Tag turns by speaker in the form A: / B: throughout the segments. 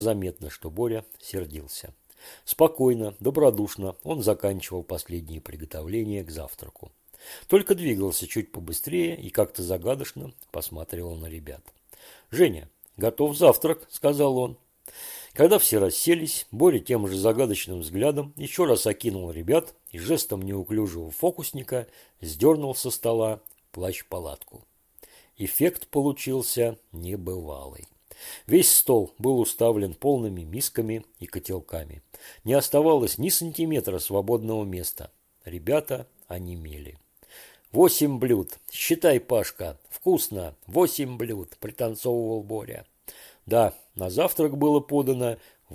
A: Заметно, что Боря сердился. Спокойно, добродушно он заканчивал последние приготовления к завтраку. Только двигался чуть побыстрее и как-то загадочно посматривал на ребят. «Женя, готов завтрак», – сказал он. Когда все расселись, Боря тем же загадочным взглядом еще раз окинул ребят и жестом неуклюжего фокусника сдернул со стола плащ-палатку. Эффект получился небывалый. Весь стол был уставлен полными мисками и котелками. Не оставалось ни сантиметра свободного места. Ребята онемели. 8 блюд. Считай, Пашка. Вкусно. 8 блюд, пританцовывал Боря. Да, на завтрак было подано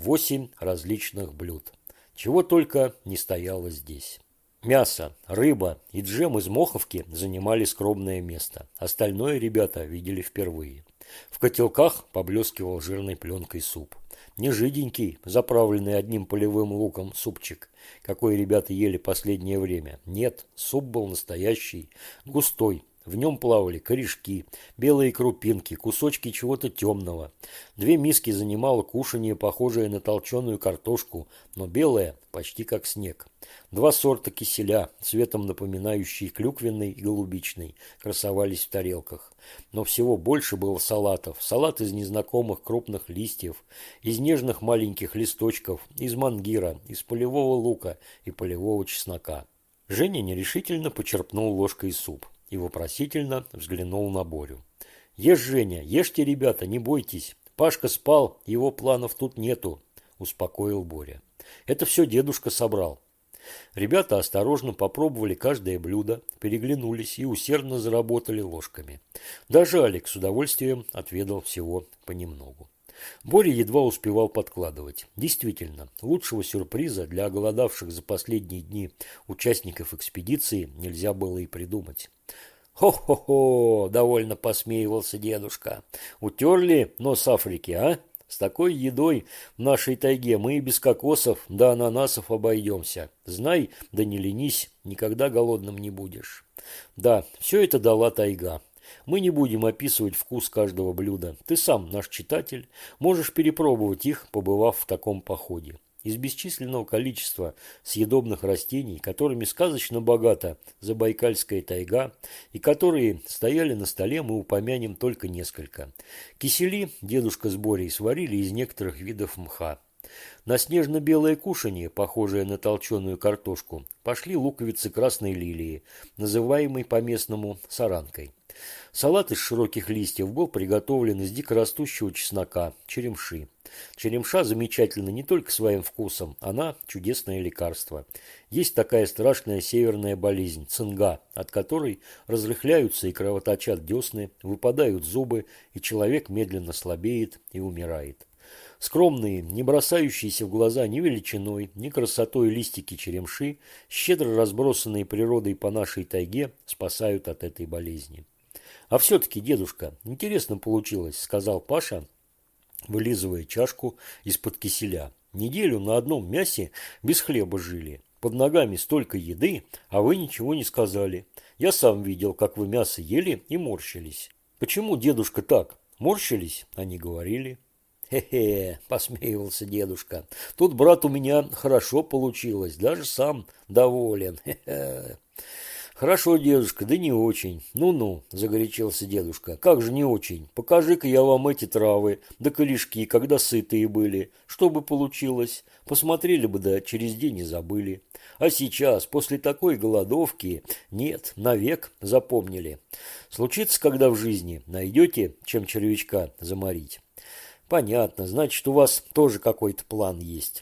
A: 8 различных блюд. Чего только не стояло здесь. Мясо, рыба и джем из моховки занимали скромное место. Остальное ребята видели впервые. В котелках поблескивал жирной пленкой суп. Не жиденький, заправленный одним полевым луком супчик, какой ребята ели последнее время. Нет, суп был настоящий, густой. В нем плавали корешки, белые крупинки, кусочки чего-то темного. 2 миски занимало кушанье, похожее на толченую картошку, но белое, почти как снег. 2 сорта киселя, цветом напоминающие клюквенный и голубичный, красовались в тарелках. Но всего больше было салатов. Салат из незнакомых крупных листьев, из нежных маленьких листочков, из мангира, из полевого лука и полевого чеснока. Женя нерешительно почерпнул ложкой суп и вопросительно взглянул на Борю. «Ешь, Женя, ешьте, ребята, не бойтесь. Пашка спал, его планов тут нету», – успокоил Боря. «Это все дедушка собрал». Ребята осторожно попробовали каждое блюдо, переглянулись и усердно заработали ложками. Даже Алик с удовольствием отведал всего понемногу. Боря едва успевал подкладывать. Действительно, лучшего сюрприза для оголодавших за последние дни участников экспедиции нельзя было и придумать. «Хо-хо-хо!» – довольно посмеивался дедушка. «Утерли нос Африки, а? С такой едой в нашей тайге мы и без кокосов да ананасов обойдемся. Знай, да не ленись, никогда голодным не будешь». Да, все это дала тайга. Мы не будем описывать вкус каждого блюда. Ты сам, наш читатель, можешь перепробовать их, побывав в таком походе. Из бесчисленного количества съедобных растений, которыми сказочно богата Забайкальская тайга, и которые стояли на столе, мы упомянем только несколько. Кисели дедушка с Борей сварили из некоторых видов мха. На снежно-белое кушанье, похожее на толченую картошку, пошли луковицы красной лилии, называемой по-местному саранкой. Салат из широких листьев был приготовлен из дикорастущего чеснока, черемши. Черемша замечательна не только своим вкусом, она чудесное лекарство. Есть такая страшная северная болезнь – цинга, от которой разрыхляются и кровоточат десны, выпадают зубы, и человек медленно слабеет и умирает. Скромные, не бросающиеся в глаза ни величиной, ни красотой листики черемши, щедро разбросанные природой по нашей тайге, спасают от этой болезни. «А все-таки, дедушка, интересно получилось», – сказал Паша, вылизывая чашку из-под киселя. «Неделю на одном мясе без хлеба жили. Под ногами столько еды, а вы ничего не сказали. Я сам видел, как вы мясо ели и морщились. Почему, дедушка, так? Морщились, а не говорили?» «Хе-хе», – посмеивался дедушка. «Тут, брат, у меня хорошо получилось, даже сам доволен. Хе-хе». «Хорошо, дедушка, да не очень. Ну-ну», – загорячился дедушка. «Как же не очень? Покажи-ка я вам эти травы, да корешки, когда сытые были. Что бы получилось? Посмотрели бы, да через день и забыли. А сейчас, после такой голодовки, нет, навек запомнили. Случится, когда в жизни найдете, чем червячка заморить». «Понятно, значит, у вас тоже какой-то план есть».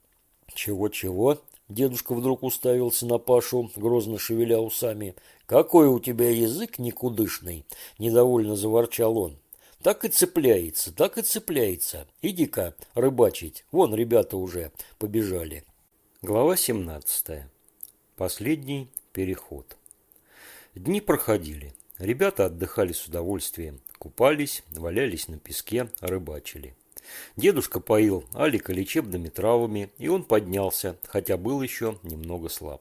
A: «Чего-чего?» Дедушка вдруг уставился на Пашу, грозно шевеля усами. «Какой у тебя язык никудышный!» – недовольно заворчал он. Так и цепляется, так и цепляется. Иди-ка рыбачить. Вон ребята уже побежали». Глава 17. Последний переход. Дни проходили. Ребята отдыхали с удовольствием. Купались, валялись на песке, рыбачили. Дедушка поил Алика лечебными травами, и он поднялся, хотя был еще немного слаб.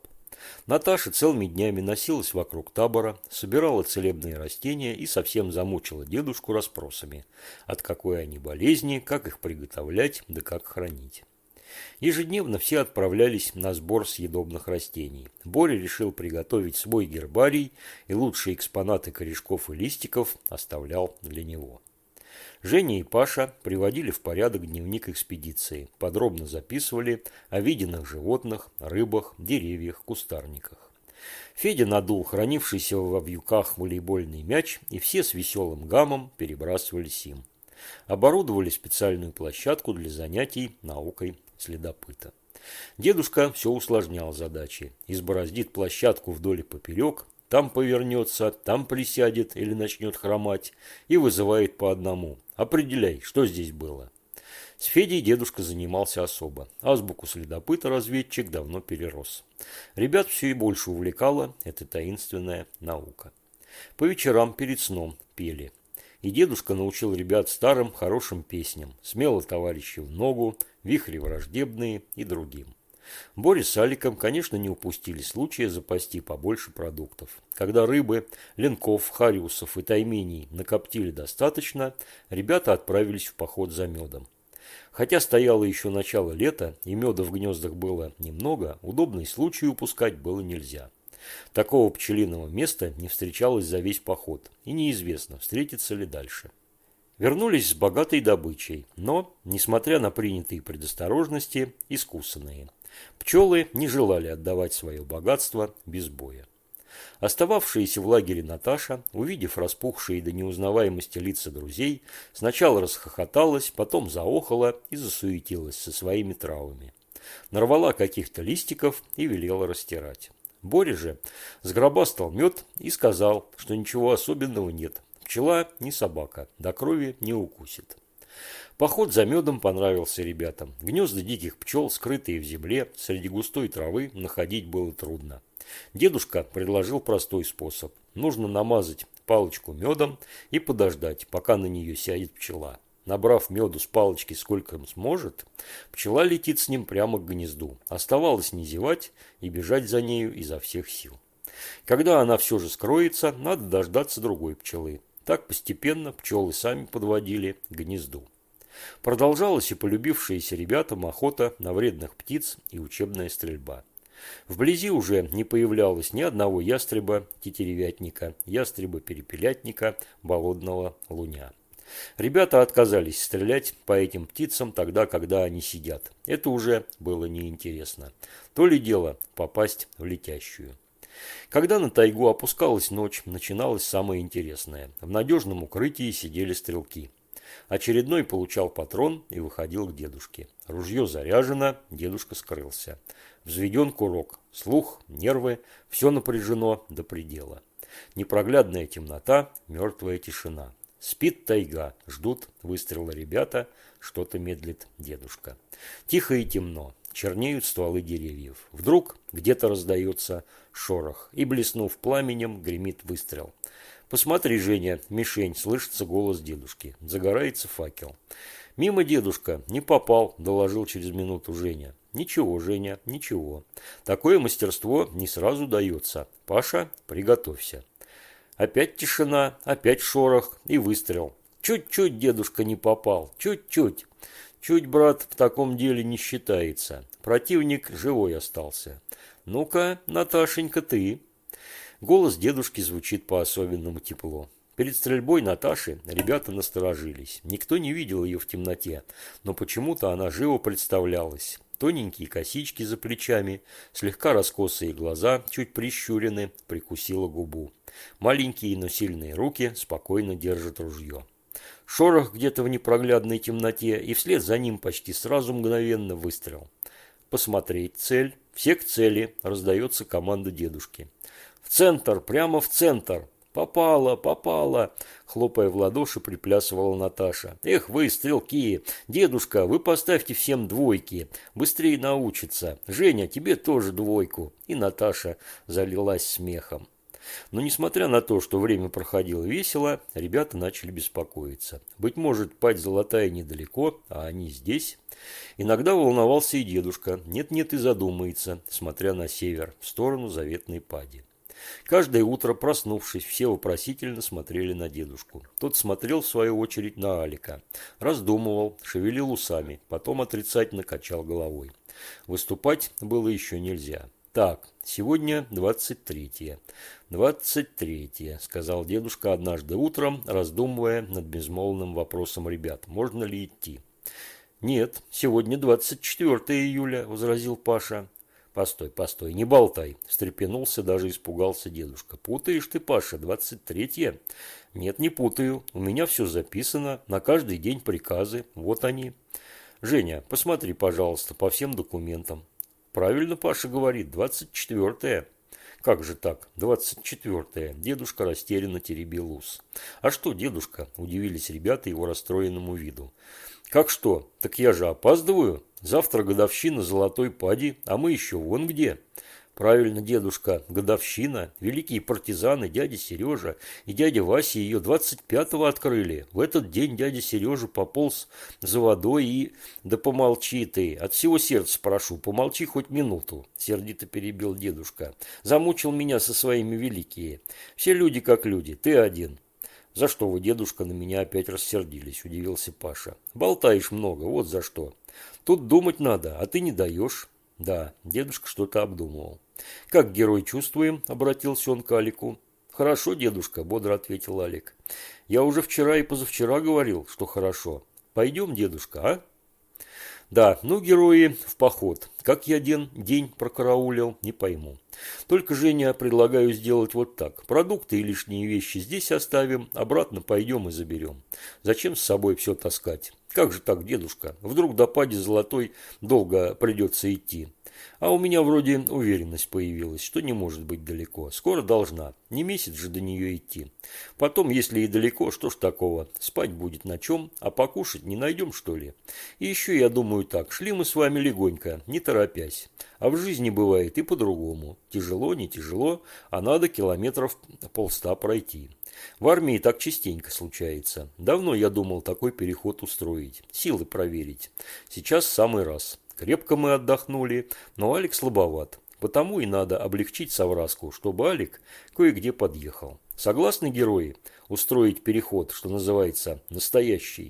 A: Наташа целыми днями носилась вокруг табора, собирала целебные растения и совсем замучила дедушку расспросами, от какой они болезни, как их приготовлять, да как хранить. Ежедневно все отправлялись на сбор съедобных растений. Боря решил приготовить свой гербарий и лучшие экспонаты корешков и листиков оставлял для него. Женя и Паша приводили в порядок дневник экспедиции, подробно записывали о виденных животных, рыбах, деревьях, кустарниках. Федя надул хранившийся во вьюках волейбольный мяч, и все с веселым гамом перебрасывались им. Оборудовали специальную площадку для занятий наукой следопыта. Дедушка все усложнял задачи. Избороздит площадку вдоль и поперек, там повернется, там присядет или начнет хромать и вызывает по одному. Определяй, что здесь было. С Федей дедушка занимался особо. Азбуку следопыта разведчик давно перерос. Ребят все и больше увлекала эта таинственная наука. По вечерам перед сном пели. И дедушка научил ребят старым хорошим песням «Смело товарищи в ногу», «Вихри враждебные» и другим. Боря с Аликом, конечно, не упустили случая запасти побольше продуктов. Когда рыбы, ленков, хариусов и тайменей накоптили достаточно, ребята отправились в поход за медом. Хотя стояло еще начало лета, и меда в гнездах было немного, удобный случай упускать было нельзя. Такого пчелиного места не встречалось за весь поход, и неизвестно, встретится ли дальше. Вернулись с богатой добычей, но, несмотря на принятые предосторожности, искусанные. Пчелы не желали отдавать свое богатство без боя. Остававшаяся в лагере Наташа, увидев распухшие до неузнаваемости лица друзей, сначала расхохоталась, потом заохала и засуетилась со своими травами. Нарвала каких-то листиков и велела растирать. Боря же сгробастал мед и сказал, что ничего особенного нет. Пчела не собака, до крови не укусит. Поход за медом понравился ребятам. Гнезда диких пчел, скрытые в земле, среди густой травы, находить было трудно. Дедушка предложил простой способ. Нужно намазать палочку медом и подождать, пока на нее сядет пчела. Набрав меду с палочки сколько сможет, пчела летит с ним прямо к гнезду. Оставалось не зевать и бежать за нею изо всех сил. Когда она все же скроется, надо дождаться другой пчелы. Так постепенно пчелы сами подводили к гнезду. Продолжалась и полюбившаяся ребятам охота на вредных птиц и учебная стрельба. Вблизи уже не появлялось ни одного ястреба-тетеревятника, ястреба-перепелятника, болотного луня. Ребята отказались стрелять по этим птицам тогда, когда они сидят. Это уже было неинтересно. То ли дело попасть в летящую. Когда на тайгу опускалась ночь, начиналось самое интересное. В надежном укрытии сидели стрелки. Очередной получал патрон и выходил к дедушке. Ружье заряжено, дедушка скрылся. Взведен курок, слух, нервы, все напряжено до предела. Непроглядная темнота, мертвая тишина. Спит тайга, ждут выстрела ребята, что-то медлит дедушка. Тихо и темно, чернеют стволы деревьев. Вдруг где-то раздается шорох, и, блеснув пламенем, гремит выстрел. «Посмотри, Женя, мишень», слышится голос дедушки. Загорается факел. «Мимо, дедушка, не попал», доложил через минуту Женя. «Ничего, Женя, ничего. Такое мастерство не сразу дается. Паша, приготовься». Опять тишина, опять шорох и выстрел. Чуть-чуть дедушка не попал, чуть-чуть. Чуть, брат, в таком деле не считается. Противник живой остался. Ну-ка, Наташенька, ты. Голос дедушки звучит по-особенному тепло. Перед стрельбой Наташи ребята насторожились. Никто не видел ее в темноте, но почему-то она живо представлялась. Тоненькие косички за плечами, слегка раскосые глаза, чуть прищурены, прикусила губу. Маленькие, но сильные руки спокойно держат ружье. Шорох где-то в непроглядной темноте, и вслед за ним почти сразу мгновенно выстрел. «Посмотреть цель. Все к цели», раздается команда дедушки. «В центр, прямо в центр!» «Попала, попала!» Хлопая в ладоши, приплясывала Наташа. «Эх вы, стрелки! Дедушка, вы поставьте всем двойки! Быстрее научится! Женя, тебе тоже двойку!» И Наташа залилась смехом. Но несмотря на то, что время проходило весело, ребята начали беспокоиться. Быть может, падь Золотая недалеко, а они здесь. Иногда волновался и дедушка. Нет-нет и задумается, смотря на север, в сторону заветной пади. Каждое утро, проснувшись, все вопросительно смотрели на дедушку. Тот смотрел, в свою очередь, на Алика. Раздумывал, шевелил усами, потом отрицательно качал головой. Выступать было еще нельзя. «Так, сегодня 23-е. 23-е», – сказал дедушка однажды утром, раздумывая над безмолвным вопросом ребят. «Можно ли идти?» «Нет, сегодня 24 июля», – возразил Паша. «Постой, не болтай», – встрепенулся, даже испугался дедушка. «Путаешь ты, Паша, 23-е?» «Нет, не путаю. У меня все записано, на каждый день приказы. Вот они». «Женя, посмотри, пожалуйста, по всем документам». «Правильно Паша говорит, 24-е». «Как же так, 24-е?» Дедушка растерянно теребил ус. «А что, дедушка?» – удивились ребята его расстроенному виду. «Как что? Так я же опаздываю. Завтра годовщина Золотой Пади, а мы еще вон где». «Правильно, дедушка, годовщина. Великие партизаны, дядя Сережа и дядя Вася ее 25-го открыли. В этот день дядя Сережа пополз за водой и...» «Да помолчи ты, от всего сердца прошу, помолчи хоть минуту», – сердито перебил дедушка. «Замучил меня со своими великие. Все люди как люди, ты один». «За что вы, дедушка, на меня опять рассердились?» – удивился Паша. «Болтаешь много, вот за что. Тут думать надо, а ты не даешь». Да, дедушка что-то обдумывал. «Как герой чувствуем?» – обратился он к Алику. «Хорошо, дедушка», – бодро ответил Алик. «Я уже вчера и позавчера говорил, что хорошо. Пойдем, дедушка, а?» «Да, ну, герои, в поход. Как я день прокараулил, не пойму. Только, Женя, предлагаю сделать вот так. Продукты и лишние вещи здесь оставим, обратно пойдем и заберем. Зачем с собой все таскать? Как же так, дедушка? Вдруг до пади Золотой долго придется идти. А у меня вроде уверенность появилась, что не может быть далеко. Скоро должна. Не месяц же до нее идти. Потом, если и далеко, что ж такого? Спать будет на чем, а покушать не найдем, что ли? И еще я думаю так. Шли мы с вами легонько, не торопясь. А в жизни бывает и по-другому. Тяжело, не тяжело, а надо километров 150 пройти. В армии так частенько случается. Давно я думал такой переход устроить. Силы проверить. Сейчас самый раз. Крепко мы отдохнули, но Алик слабоват. Потому и надо облегчить совраску, чтобы Алик кое-где подъехал. Согласны, герои, устроить переход, что называется, настоящий?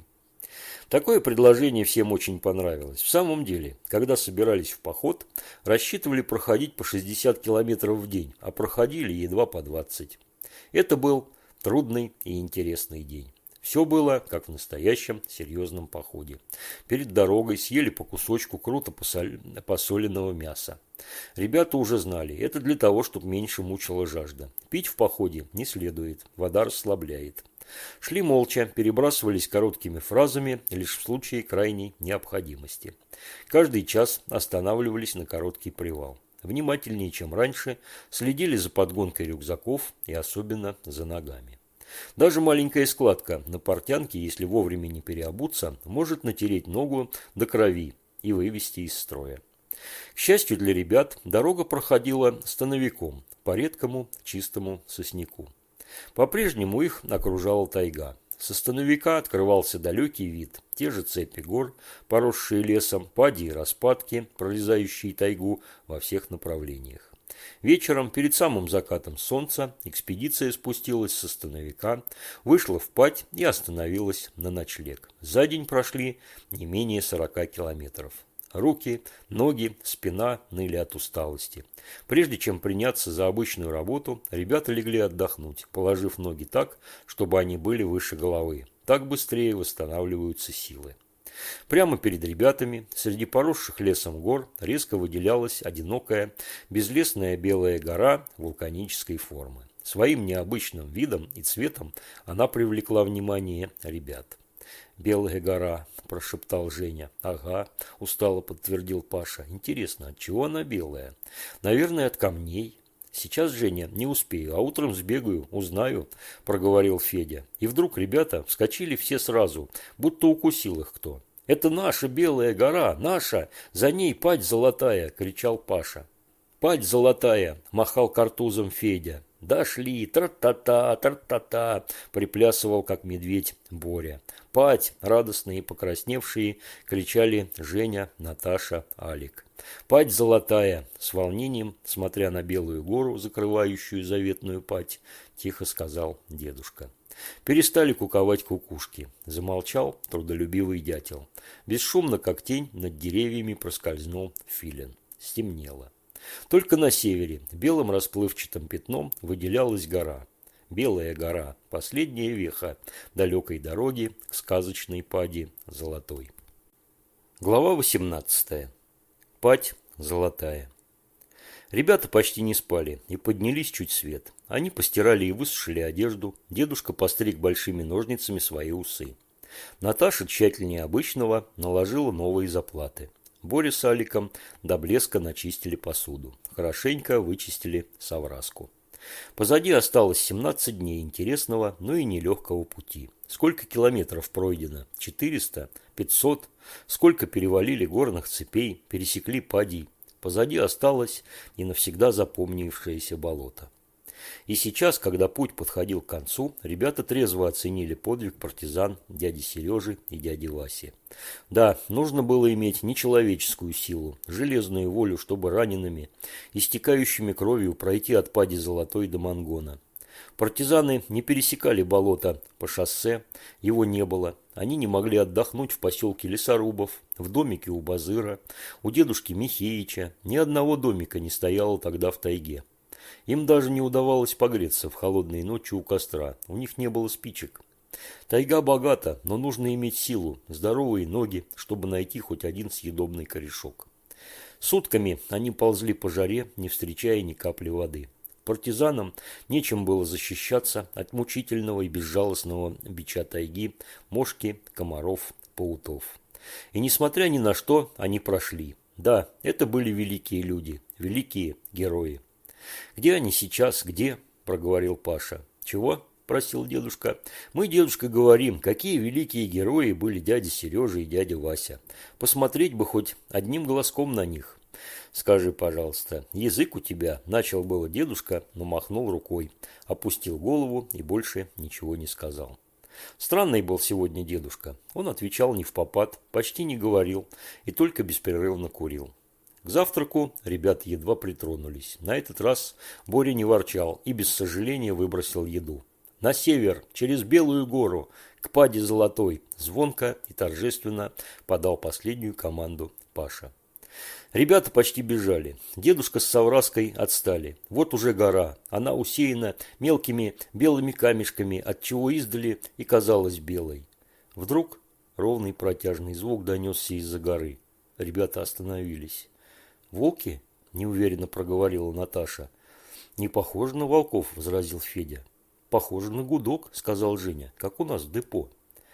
A: Такое предложение всем очень понравилось. В самом деле, когда собирались в поход, рассчитывали проходить по 60 километров в день, а проходили едва по 20. Это был трудный и интересный день. Все было, как в настоящем серьезном походе. Перед дорогой съели по кусочку круто посоленного мяса. Ребята уже знали, это для того, чтобы меньше мучила жажда. Пить в походе не следует, вода расслабляет. Шли молча, перебрасывались короткими фразами, лишь в случае крайней необходимости. Каждый час останавливались на короткий привал. Внимательнее, чем раньше, следили за подгонкой рюкзаков и особенно за ногами. Даже маленькая складка на портянке, если вовремя не переобуться, может натереть ногу до крови и вывести из строя. К счастью для ребят, дорога проходила становиком по редкому чистому сосняку. По-прежнему их окружала тайга. Со становика открывался далекий вид. Те же цепи гор, поросшие лесом, пади и распадки, прорезающие тайгу во всех направлениях. Вечером, перед самым закатом солнца, экспедиция спустилась со становика, вышла в падь и остановилась на ночлег. За день прошли не менее 40 километров. Руки, ноги, спина ныли от усталости. Прежде чем приняться за обычную работу, ребята легли отдохнуть, положив ноги так, чтобы они были выше головы. Так быстрее восстанавливаются силы. Прямо перед ребятами, среди поросших лесом гор, резко выделялась одинокая, безлесная белая гора вулканической формы. Своим необычным видом и цветом она привлекла внимание ребят. «Белая гора», – прошептал Женя. «Ага», – устало подтвердил Паша. «Интересно, от чего она белая? Наверное, от камней». «Сейчас, Женя, не успею, а утром сбегаю, узнаю», – проговорил Федя. И вдруг ребята вскочили все сразу, будто укусил их кто. «Это наша Белая гора, наша! За ней падь золотая!» – кричал Паша. «Падь золотая!» – махал картузом Федя. «Дошли! Тра-та-та! Тра-та-та!» – приплясывал, как медведь, Боря. «Пать!» – радостные и покрасневшие кричали Женя, Наташа, Алик. «Пать золотая!» – с волнением, смотря на белую гору, закрывающую заветную пать, тихо сказал дедушка. Перестали куковать кукушки. Замолчал трудолюбивый дятел. Бесшумно, как тень, над деревьями проскользнул филин. Стемнело. Только на севере белым расплывчатым пятном выделялась гора. Белая гора, последняя веха далекой дороги к сказочной пади золотой. Глава 18. Падь золотая. Ребята почти не спали и поднялись чуть свет. Они постирали и высушили одежду. Дедушка постриг большими ножницами свои усы. Наташа тщательнее обычного наложила новые заплаты. Боря с Аликом до блеска начистили посуду. Хорошенько вычистили совраску. Позади осталось 17 дней интересного, но и нелегкого пути. Сколько километров пройдено? 400? 500? Сколько перевалили горных цепей, пересекли падей? Позади осталось и навсегда запомнившееся болото. И сейчас, когда путь подходил к концу, ребята трезво оценили подвиг партизан дяди Сережи и дяди Васи. Да, нужно было иметь нечеловеческую силу, железную волю, чтобы ранеными, истекающими кровью пройти от пади Золотой до Мангона. Партизаны не пересекали болото по шоссе, его не было. Они не могли отдохнуть в поселке Лесорубов, в домике у Базыра, у дедушки Михеича. Ни одного домика не стояло тогда в тайге. Им даже не удавалось погреться в холодные ночи у костра, у них не было спичек. Тайга богата, но нужно иметь силу, здоровые ноги, чтобы найти хоть один съедобный корешок. Сутками они ползли по жаре, не встречая ни капли воды. Партизанам нечем было защищаться от мучительного и безжалостного бича тайги, мошки, комаров, пауков. И несмотря ни на что, они прошли. Да, это были великие люди, великие герои. «Где они сейчас? Где?» – проговорил Паша. «Чего?» – просил дедушка. «Мы, дедушка, говорим, какие великие герои были дядя Сережа и дядя Вася. Посмотреть бы хоть одним глазком на них». «Скажи, пожалуйста, язык у тебя?» – начал было дедушка, но махнул рукой, опустил голову и больше ничего не сказал. Странный был сегодня дедушка. Он отвечал не впопад, почти не говорил и только беспрерывно курил. К завтраку ребята едва притронулись. На этот раз Боря не ворчал и без сожаления выбросил еду. «На север, через Белую гору, к паде Золотой!» Звонко и торжественно подал последнюю команду Паша. Ребята почти бежали. Дедушка с совраской отстали. Вот уже гора. Она усеяна мелкими белыми камешками, отчего издали и казалась белой. Вдруг ровный протяжный звук донесся из-за горы. Ребята остановились. «Волки?» – неуверенно проговорила Наташа. «Не похоже на волков», – возразил Федя. «Похоже на гудок», – сказал Женя, – «как у нас в депо».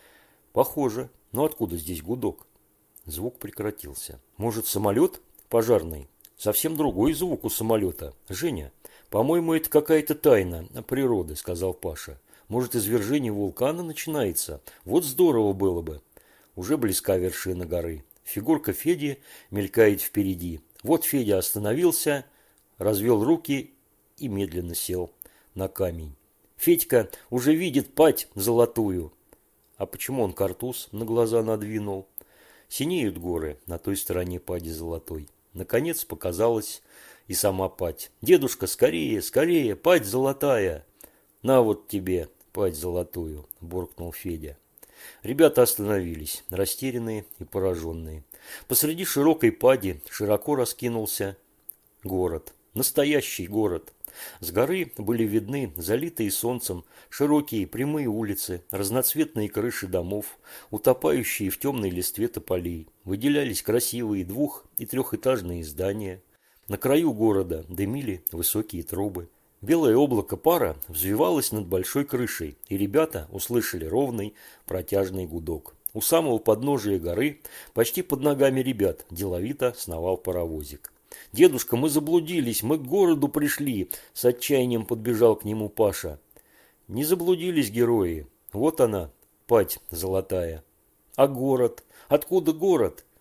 A: «Похоже. Но откуда здесь гудок?» Звук прекратился. «Может, самолет пожарный?» «Совсем другой звук у самолета. Женя, по-моему, это какая-то тайна природы», – сказал Паша. «Может, извержение вулкана начинается? Вот здорово было бы». Уже близка вершина горы. Фигурка Феди мелькает впереди. Вот Федя остановился, развел руки и медленно сел на камень. Федька уже видит падь золотую. А почему он картуз на глаза надвинул? Синеют горы на той стороне пади золотой. Наконец показалась и сама падь. «Дедушка, скорее, скорее, падь золотая!» «На вот тебе падь золотую!» – буркнул Федя. Ребята остановились, растерянные и пораженные. Посреди широкой пади широко раскинулся город. Настоящий город. С горы были видны залитые солнцем широкие прямые улицы, разноцветные крыши домов, утопающие в темной листве тополей. Выделялись красивые двух- и трехэтажные здания. На краю города дымили высокие трубы. Белое облако пара взвивалось над большой крышей, и ребята услышали ровный протяжный гудок. У самого подножия горы, почти под ногами ребят, деловито сновал паровозик. «Дедушка, мы заблудились, мы к городу пришли!» – с отчаянием подбежал к нему Паша. «Не заблудились герои. Вот она, падь золотая. А город? Откуда город?»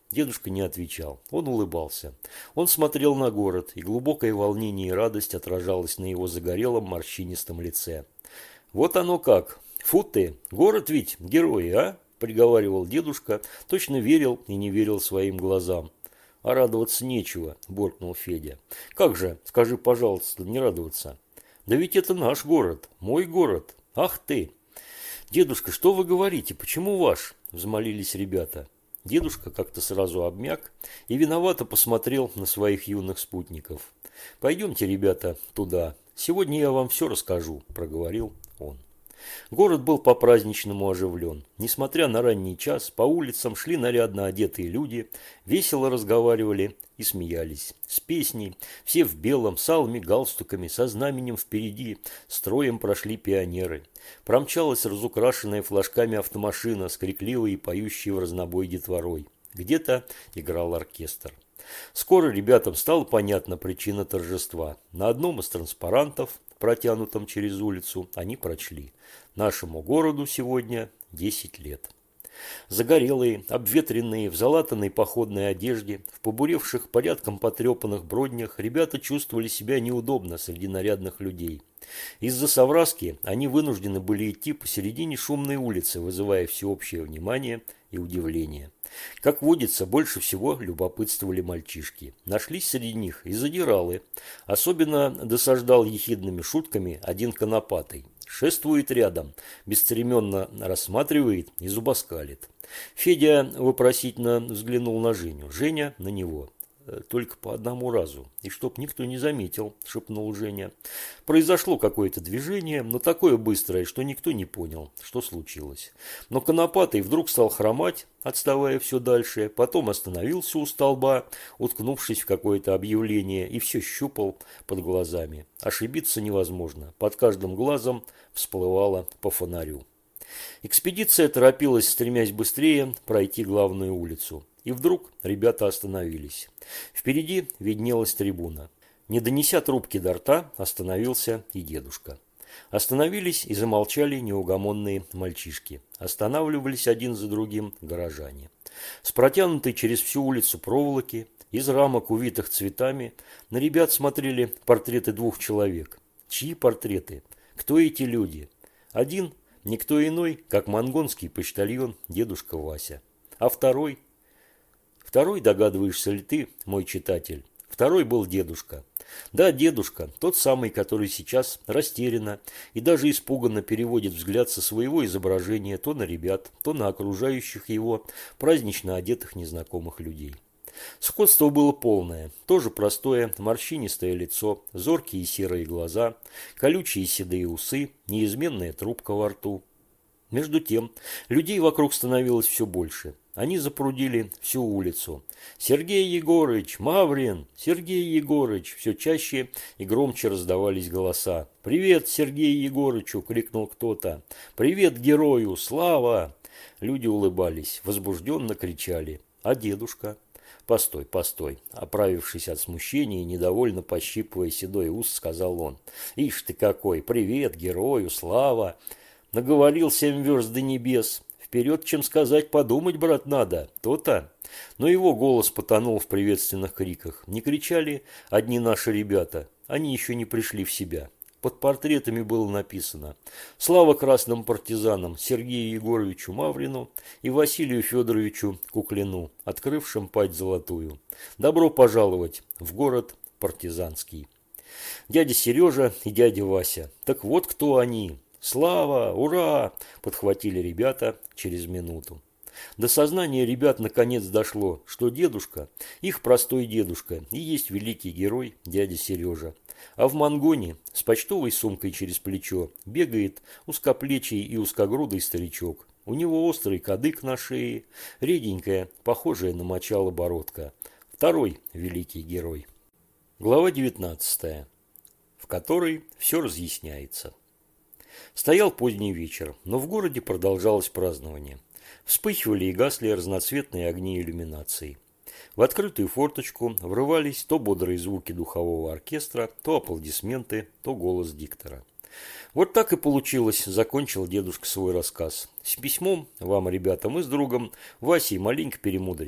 A: Дедушка не отвечал. Он улыбался. Он смотрел на город, и глубокое волнение и радость отражалось на его загорелом морщинистом лице. «Вот оно как! Фу ты! Город ведь герои, а?» – приговаривал дедушка, точно верил и не верил своим глазам. «А радоваться нечего», – буркнул Федя. «Как же, скажи, пожалуйста, не радоваться? Да ведь это наш город, мой город. Ах ты!» «Дедушка, что вы говорите? Почему ваш?» – взмолились ребята. Дедушка как-то сразу обмяк и виновато посмотрел на своих юных спутников. «Пойдемте, ребята, туда. Сегодня я вам все расскажу», – проговорил он. Город был по-праздничному оживлен. Несмотря на ранний час, по улицам шли нарядно одетые люди, весело разговаривали и смеялись. С песней, все в белом, с алыми галстуками, со знаменем впереди, строем прошли пионеры. Промчалась разукрашенная флажками автомашина с крикливой и поющей в разнобой детворой. Где-то играл оркестр. Скоро ребятам стала понятна причина торжества. На одном из транспарантов, протянутом через улицу, они прочли: «Нашему городу сегодня 10 лет». Загорелые, обветренные, в залатанной походной одежде, в побуревших порядком потрепанных броднях, ребята чувствовали себя неудобно среди нарядных людей. Из-за совраски они вынуждены были идти посередине шумной улицы, вызывая всеобщее внимание и удивление. Как водится, больше всего любопытствовали мальчишки. Нашлись среди них и задиралы. Особенно досаждал ехидными шутками один конопатый. Шествует рядом, бесцеремонно рассматривает и зубоскалит. Федя вопросительно взглянул на Женю. Женя на него. «Только по одному разу. И чтоб никто не заметил», – шепнул Женя. Произошло какое-то движение, но такое быстрое, что никто не понял, что случилось. Но конопатый вдруг стал хромать, отставая все дальше, потом остановился у столба, уткнувшись в какое-то объявление, и все щупал под глазами. Ошибиться невозможно. Под каждым глазом всплывало по фонарю. Экспедиция торопилась, стремясь быстрее пройти главную улицу. И вдруг ребята остановились. Впереди виднелась трибуна. Не донеся трубки до рта, остановился и дедушка. Остановились и замолчали неугомонные мальчишки. Останавливались один за другим горожане. С протянутой через всю улицу проволоки, из рамок, увитых цветами, на ребят смотрели портреты двух человек. Чьи портреты? Кто эти люди? Один – никто иной, как монгонский почтальон дедушка Вася. А второй? Второй, догадываешься ли ты, мой читатель? Второй был дедушка. Да, дедушка, тот самый, который сейчас растерянно и даже испуганно переводит взгляд со своего изображения то на ребят, то на окружающих его празднично одетых незнакомых людей. Сходство было полное. Тоже простое, морщинистое лицо, зоркие серые глаза, колючие седые усы, неизменная трубка во рту. Между тем, людей вокруг становилось все больше. Они запрудили всю улицу. «Сергей Егорыч! Маврин! Сергей Егорыч!» Все чаще и громче раздавались голоса. «Привет Сергею Егорычу!» – крикнул кто-то. «Привет герою! Слава!» Люди улыбались, возбужденно кричали. «А дедушка?» «Постой, постой!» Оправившись от смущения и недовольно пощипывая седой ус, сказал он. «Ишь ты какой! Привет герою! Слава!» Наговорил 7 верст до небес. Вперед, чем сказать, подумать, брат, надо. То-то. Но его голос потонул в приветственных криках. Не кричали одни наши ребята. Они еще не пришли в себя. Под портретами было написано: «Слава красным партизанам Сергею Егоровичу Маврину и Василию Федоровичу Куклину, открывшим пать золотую. Добро пожаловать в город партизанский». Дядя Сережа и дядя Вася. Так вот кто они. «Слава! Ура!» – подхватили ребята через минуту. До сознания ребят наконец дошло, что дедушка, их простой дедушка, и есть великий герой дядя Сережа. А в Монгоне с почтовой сумкой через плечо бегает узкоплечий и узкогрудый старичок. У него острый кадык на шее, реденькая, похожая на мочало бородка. Второй великий герой. Глава 19, в которой все разъясняется. Стоял поздний вечер, но в городе продолжалось празднование. Вспыхивали и гасли разноцветные огни иллюминации. В открытую форточку врывались то бодрые звуки духового оркестра, то аплодисменты, то голос диктора. Вот так и получилось, закончил дедушка свой рассказ. С письмом вам, ребята, мы с другом Васей маленько перемудрили.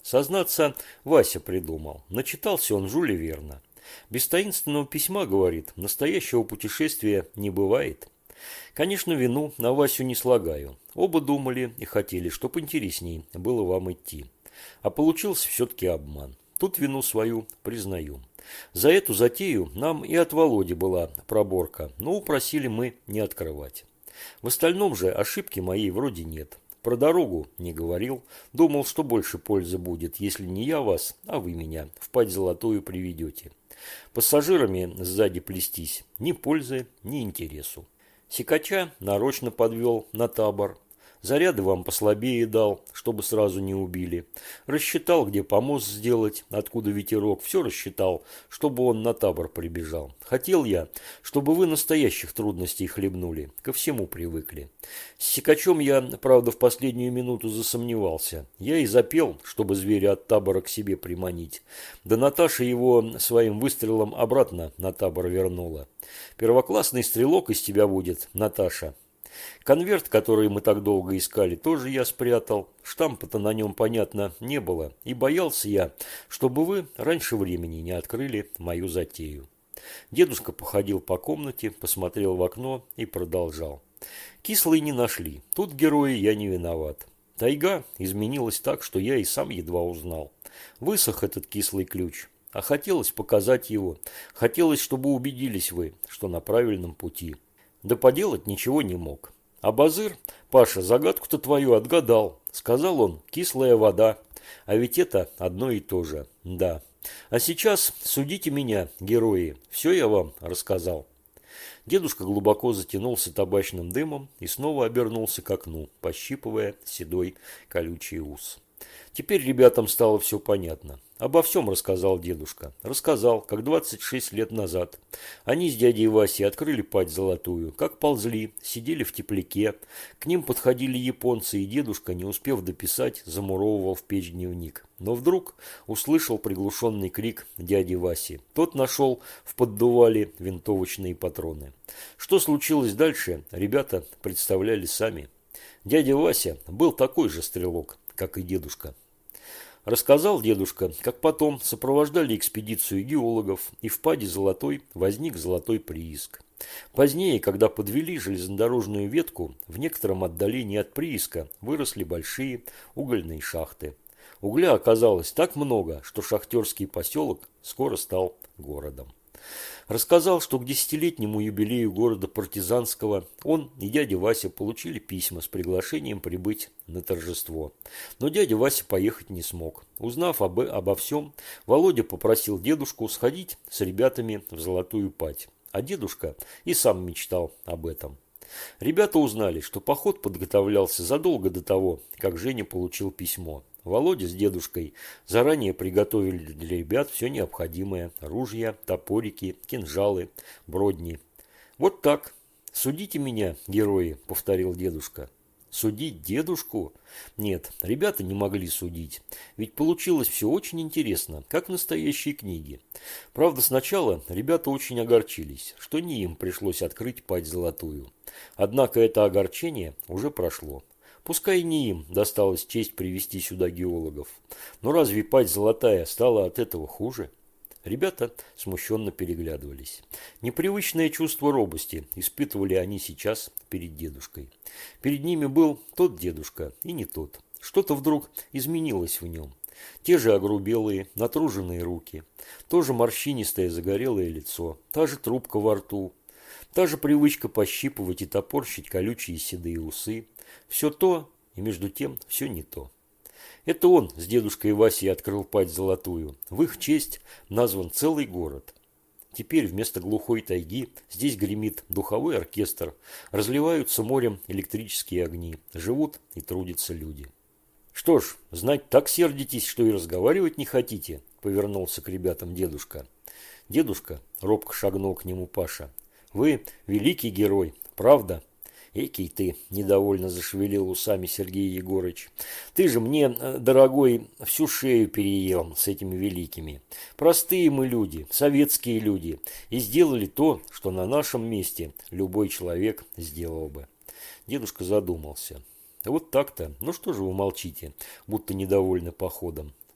A: Сознаться, Вася придумал. Начитался он Жюля Верна. Без таинственного письма, говорит, настоящего путешествия не бывает. Конечно, вину на Васю не слагаю. Оба думали и хотели, чтоб интересней было вам идти. А получился все-таки обман. Тут вину свою признаю. За эту затею нам и от Володи была проборка, но упросили мы не открывать. В остальном же ошибки моей вроде нет. Про дорогу не говорил, думал, что больше пользы будет, если не я вас, а вы меня в падь золотую приведете. Пассажирами сзади плестись ни пользы, ни интересу. Сикача нарочно подвел на табор. Заряды вам послабее дал, чтобы сразу не убили. Рассчитал, где помост сделать, откуда ветерок. Все рассчитал, чтобы он на табор прибежал. Хотел я, чтобы вы настоящих трудностей хлебнули, ко всему привыкли. С Сикачом я, правда, в последнюю минуту засомневался. Я и запел, чтобы зверя от табора к себе приманить. Да Наташа его своим выстрелом обратно на табор вернула. Первоклассный стрелок из тебя будет, Наташа. Конверт, который мы так долго искали, тоже я спрятал. Штампа-то на нем, понятно, не было. И боялся я, чтобы вы раньше времени не открыли мою затею. Дедушка походил по комнате, посмотрел в окно и продолжал. Кислые не нашли. Тут герои я не виноват. Тайга изменилась так, что я и сам едва узнал. Высох этот кислый ключ. А хотелось показать его. Хотелось, чтобы убедились вы, что на правильном пути. Да поделать ничего не мог. А Базыр, Паша, загадку-то твою отгадал. Сказал он, кислая вода. А ведь это одно и то же. Да. А сейчас судите меня, герои. Все я вам рассказал. Дедушка глубоко затянулся табачным дымом и снова обернулся к окну, пощипывая седой колючий ус. Теперь ребятам стало все понятно. Обо всем рассказал дедушка. Рассказал, как 26 лет назад они с дядей Васей открыли падь золотую, как ползли, сидели в тепляке. К ним подходили японцы, и дедушка, не успев дописать, замуровывал в печь дневник. Но вдруг услышал приглушенный крик дяди Васи. Тот нашел в поддувале винтовочные патроны. Что случилось дальше, ребята представляли сами. Дядя Вася был такой же стрелок, как и дедушка. Рассказал дедушка, как потом сопровождали экспедицию геологов, и в паде Золотой возник золотой прииск. Позднее, когда подвели железнодорожную ветку, в некотором отдалении от прииска выросли большие угольные шахты. Угля оказалось так много, что шахтерский поселок скоро стал городом. Рассказал, что к десятилетнему юбилею города Партизанского он и дядя Вася получили письма с приглашением прибыть на торжество. Но дядя Вася поехать не смог. Узнав обо всем, Володя попросил дедушку сходить с ребятами в Золотую Падь. А дедушка и сам мечтал об этом. Ребята узнали, что поход подготовлялся задолго до того, как Женя получил письмо. Володя с дедушкой заранее приготовили для ребят все необходимое – ружья, топорики, кинжалы, бродни. «Вот так. Судите меня, герои», – повторил дедушка. Судить дедушку? Нет, ребята не могли судить, ведь получилось все очень интересно, как в настоящей книге. Правда, сначала ребята очень огорчились, что не им пришлось открыть падь золотую. Однако это огорчение уже прошло. Пускай не им досталась честь привести сюда геологов. Но разве падь золотая стала от этого хуже? Ребята смущенно переглядывались. Непривычное чувство робости испытывали они сейчас перед дедушкой. Перед ними был тот дедушка и не тот. Что-то вдруг изменилось в нем. Те же огрубелые, натруженные руки, то же морщинистое загорелое лицо, та же трубка во рту, та же привычка пощипывать и топорщить колючие седые усы. Все то, и между тем все не то. Это он с дедушкой Васей открыл падь золотую. В их честь назван целый город. Теперь вместо глухой тайги здесь гремит духовой оркестр, разливаются морем электрические огни, живут и трудятся люди. «Что ж, знать, так сердитесь, что и разговаривать не хотите», — повернулся к ребятам дедушка. «Дедушка», — робко шагнул к нему Паша, — «вы великий герой, правда?» «Экий ты!» – недовольно зашевелил усами Сергей Егорыч. «Ты же мне, дорогой, всю шею переел с этими великими. Простые мы люди, советские люди, и сделали то, что на нашем месте любой человек сделал бы». Дедушка задумался. «Вот так-то. Ну что же вы молчите, будто недовольны походом?»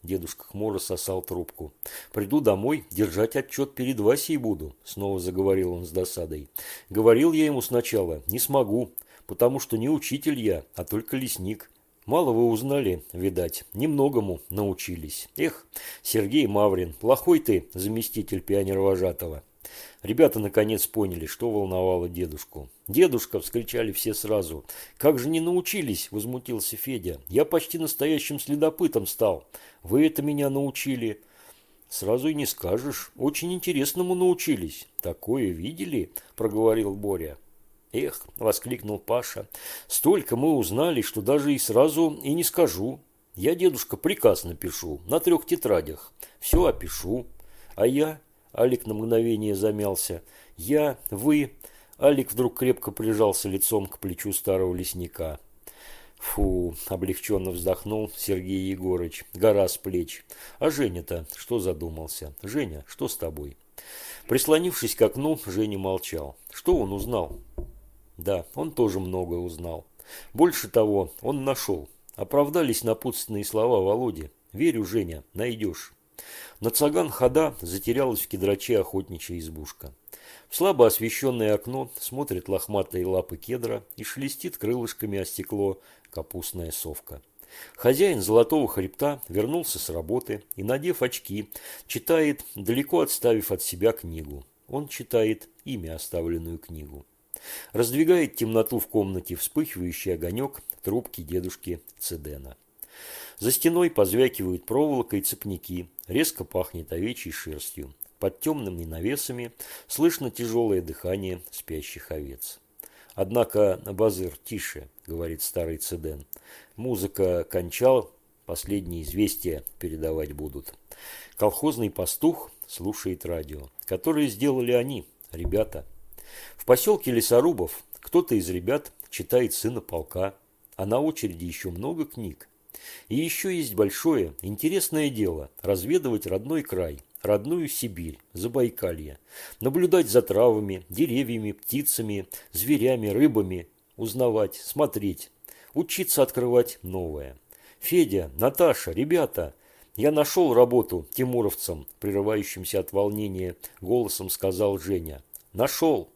A: Дедушка хмуро сосал трубку. «Приду домой, держать отчет перед Васей буду», – снова заговорил он с досадой. «Говорил я ему сначала, не смогу, потому что не учитель я, а только лесник. Мало вы узнали, видать, немногому научились. Эх, Сергей Маврин, плохой ты заместитель пионервожатого». Ребята наконец поняли, что волновало дедушку. «Дедушка!» – вскричали все сразу. «Как же не научились?» – возмутился Федя. «Я почти настоящим следопытом стал. Вы это меня научили». «Сразу и не скажешь. Очень интересному научились». «Такое видели?» – проговорил Боря. «Эх!» – воскликнул Паша. «Столько мы узнали, что даже и сразу и не скажу. Я, дедушка, приказ напишу на 3 тетрадях. Все опишу. А я...» Алик на мгновение замялся. «Я, вы...» Алик вдруг крепко прижался лицом к плечу старого лесника. «Фу!» – облегченно вздохнул Сергей Егорыч. «Гора с плеч. А Женя-то что задумался? Женя, что с тобой?» Прислонившись к окну, Женя молчал. Что он узнал? Да, он тоже многое узнал. Больше того, он нашел. Оправдались напутственные слова Володи. «Верю, Женя, найдешь». На Цаган-Хода затерялась в кедраче охотничья избушка. В слабо освещенное окно смотрят лохматые лапы кедра и шелестит крылышками о стекло капустная совка. Хозяин Золотого хребта вернулся с работы и, надев очки, читает, далеко отставив от себя книгу. Он читает ими оставленную книгу. Раздвигает темноту в комнате вспыхивающий огонек трубки дедушки Цедена. За стеной позвякивают проволокой цепняки, резко пахнет овечьей шерстью. Под темными навесами слышно тяжелое дыхание спящих овец. «Однако, Базыр, тише», — говорит старый Цеден. «Музыка кончал, последние известия передавать будут». Колхозный пастух слушает радио, которое сделали они, ребята. В поселке Лесорубов кто-то из ребят читает «Сына полка», а на очереди еще много книг. И еще есть большое, интересное дело – разведывать родной край, родную Сибирь, Забайкалье, наблюдать за травами, деревьями, птицами, зверями, рыбами, узнавать, смотреть, учиться открывать новое. «Федя, Наташа, ребята, я нашел работу тимуровцам», прерывающимся от волнения голосом сказал Женя. «Нашел».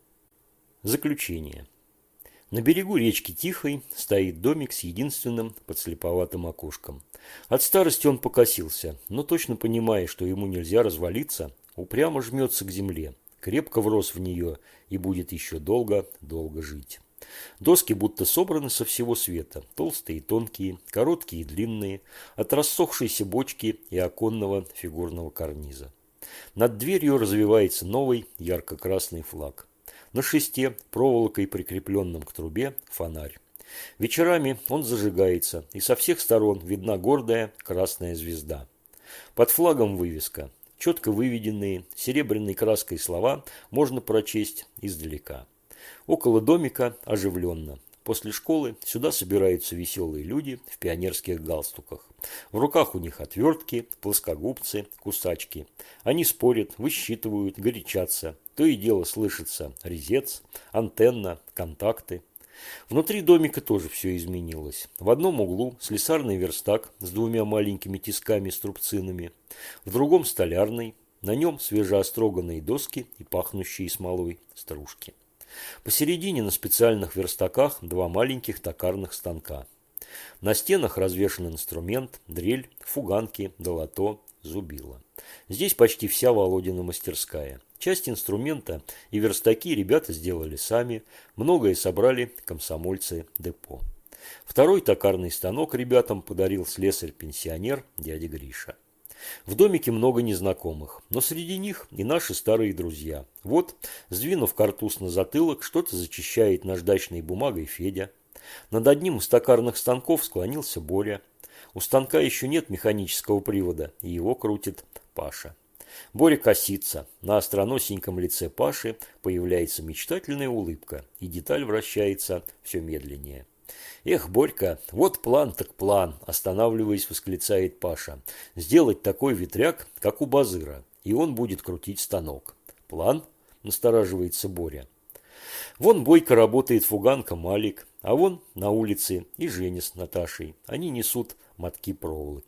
A: Заключение. На берегу речки Тихой стоит домик с единственным подслеповатым окошком. От старости он покосился, но точно понимая, что ему нельзя развалиться, упрямо жмется к земле, крепко врос в нее и будет еще долго-долго жить. Доски будто собраны со всего света, толстые и тонкие, короткие и длинные, от рассохшейся бочки и оконного фигурного карниза. Над дверью развивается новый ярко-красный флаг. На шесте, проволокой прикрепленном к трубе, фонарь. Вечерами он зажигается, и со всех сторон видна гордая красная звезда. Под флагом вывеска. Четко выведенные серебряной краской слова можно прочесть издалека. Около домика оживленно. После школы сюда собираются веселые люди в пионерских галстуках. В руках у них отвертки, плоскогубцы, кусачки. Они спорят, высчитывают, горячатся. То и дело слышится резец, антенна, контакты. Внутри домика тоже все изменилось. В одном углу слесарный верстак с 2 маленькими тисками-струбцинами, в другом столярный, на нем свежеостроганные доски и пахнущие смолой стружки. Посередине на специальных верстаках 2 маленьких токарных станка. На стенах развешан инструмент, дрель, фуганки, долото, зубило. Здесь почти вся Володина мастерская. Часть инструмента и верстаки ребята сделали сами, многое собрали комсомольцы депо. Второй токарный станок ребятам подарил слесарь-пенсионер дядя Гриша. В домике много незнакомых, но среди них и наши старые друзья. Вот, сдвинув картуз на затылок, что-то зачищает наждачной бумагой Федя. Над одним из токарных станков склонился Боря. У станка еще нет механического привода, и его крутит Паша. Боря косится. На остроносеньком лице Паши появляется мечтательная улыбка, и деталь вращается все медленнее. «Эх, Борька, вот план так план», – останавливаясь, восклицает Паша. «Сделать такой ветряк, как у Базыра, и он будет крутить станок». «План?» – настораживается Боря. Вон бойко работает фуганка Малик, а вон на улице и Женя с Наташей. Они несут мотки проволоки.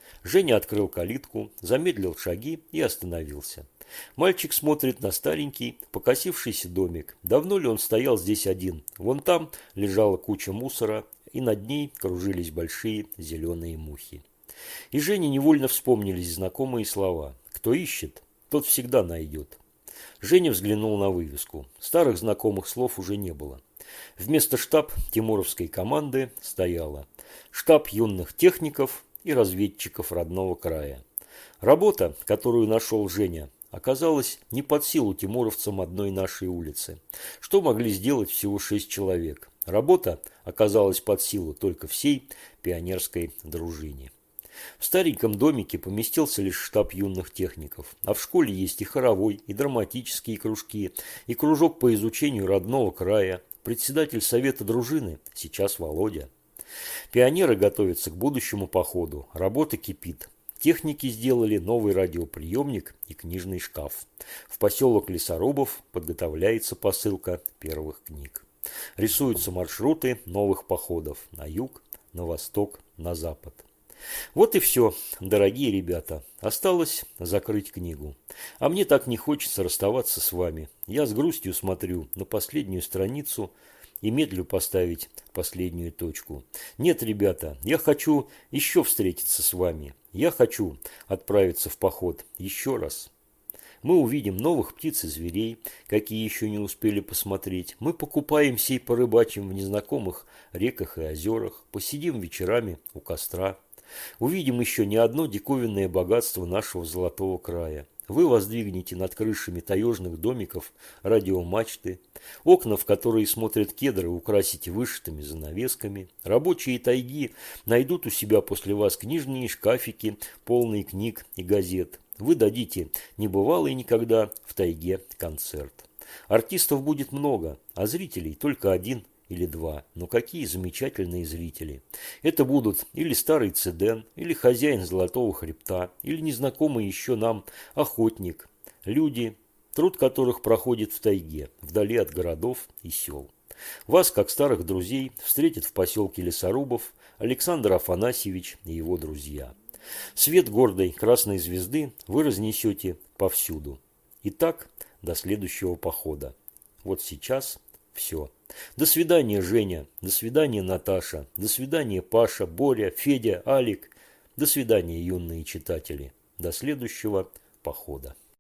A: Женя открыл калитку, замедлил шаги и остановился. Мальчик смотрит на старенький, покосившийся домик. Давно ли он стоял здесь один? Вон там лежала куча мусора, и над ней кружились большие зеленые мухи. И Жене невольно вспомнились знакомые слова. «Кто ищет, тот всегда найдет». Женя взглянул на вывеску. Старых знакомых слов уже не было. Вместо штаб тимуровской команды стояло штаб юных техников и разведчиков родного края. Работа, которую нашел Женя, оказалась не под силу тимуровцам одной нашей улицы. Что могли сделать всего 6 человек? Работа оказалась под силу только всей пионерской дружине. В стареньком домике поместился лишь штаб юных техников, а в школе есть и хоровой, и драматические кружки, и кружок по изучению родного края. Председатель совета дружины сейчас Володя. Пионеры готовятся к будущему походу, работа кипит. Техники сделали новый радиоприемник и книжный шкаф. В поселок Лесорубов подготовляется посылка первых книг. Рисуются маршруты новых походов на юг, на восток, на запад. Вот и все, дорогие ребята. Осталось закрыть книгу. А мне так не хочется расставаться с вами. Я с грустью смотрю на последнюю страницу и медлю поставить последнюю точку. Нет, ребята, я хочу еще встретиться с вами. Я хочу отправиться в поход еще раз. Мы увидим новых птиц и зверей, какие еще не успели посмотреть. Мы покупаемся и порыбачим в незнакомых реках и озерах. Посидим вечерами у костра. Увидим еще не одно диковинное богатство нашего золотого края. Вы воздвигнете над крышами таежных домиков радиомачты, окна, в которые смотрят кедры, украсите вышитыми занавесками. Рабочие тайги найдут у себя после вас книжные шкафики, полные книг и газет. Вы дадите небывалый никогда в тайге концерт. Артистов будет много, а зрителей только один или два. Но какие замечательные зрители. Это будут или старый Цеден, или хозяин Золотого хребта, или незнакомый еще нам охотник. Люди, труд которых проходит в тайге, вдали от городов и сел. Вас, как старых друзей, встретят в поселке Лесорубов Александр Афанасьевич и его друзья. Свет гордой красной звезды вы разнесете повсюду. Итак, до следующего похода. Вот сейчас все. До свидания, Женя. До свидания, Наташа. До свидания, Паша, Боря, Федя, Алик. До свидания, юные читатели. До следующего похода.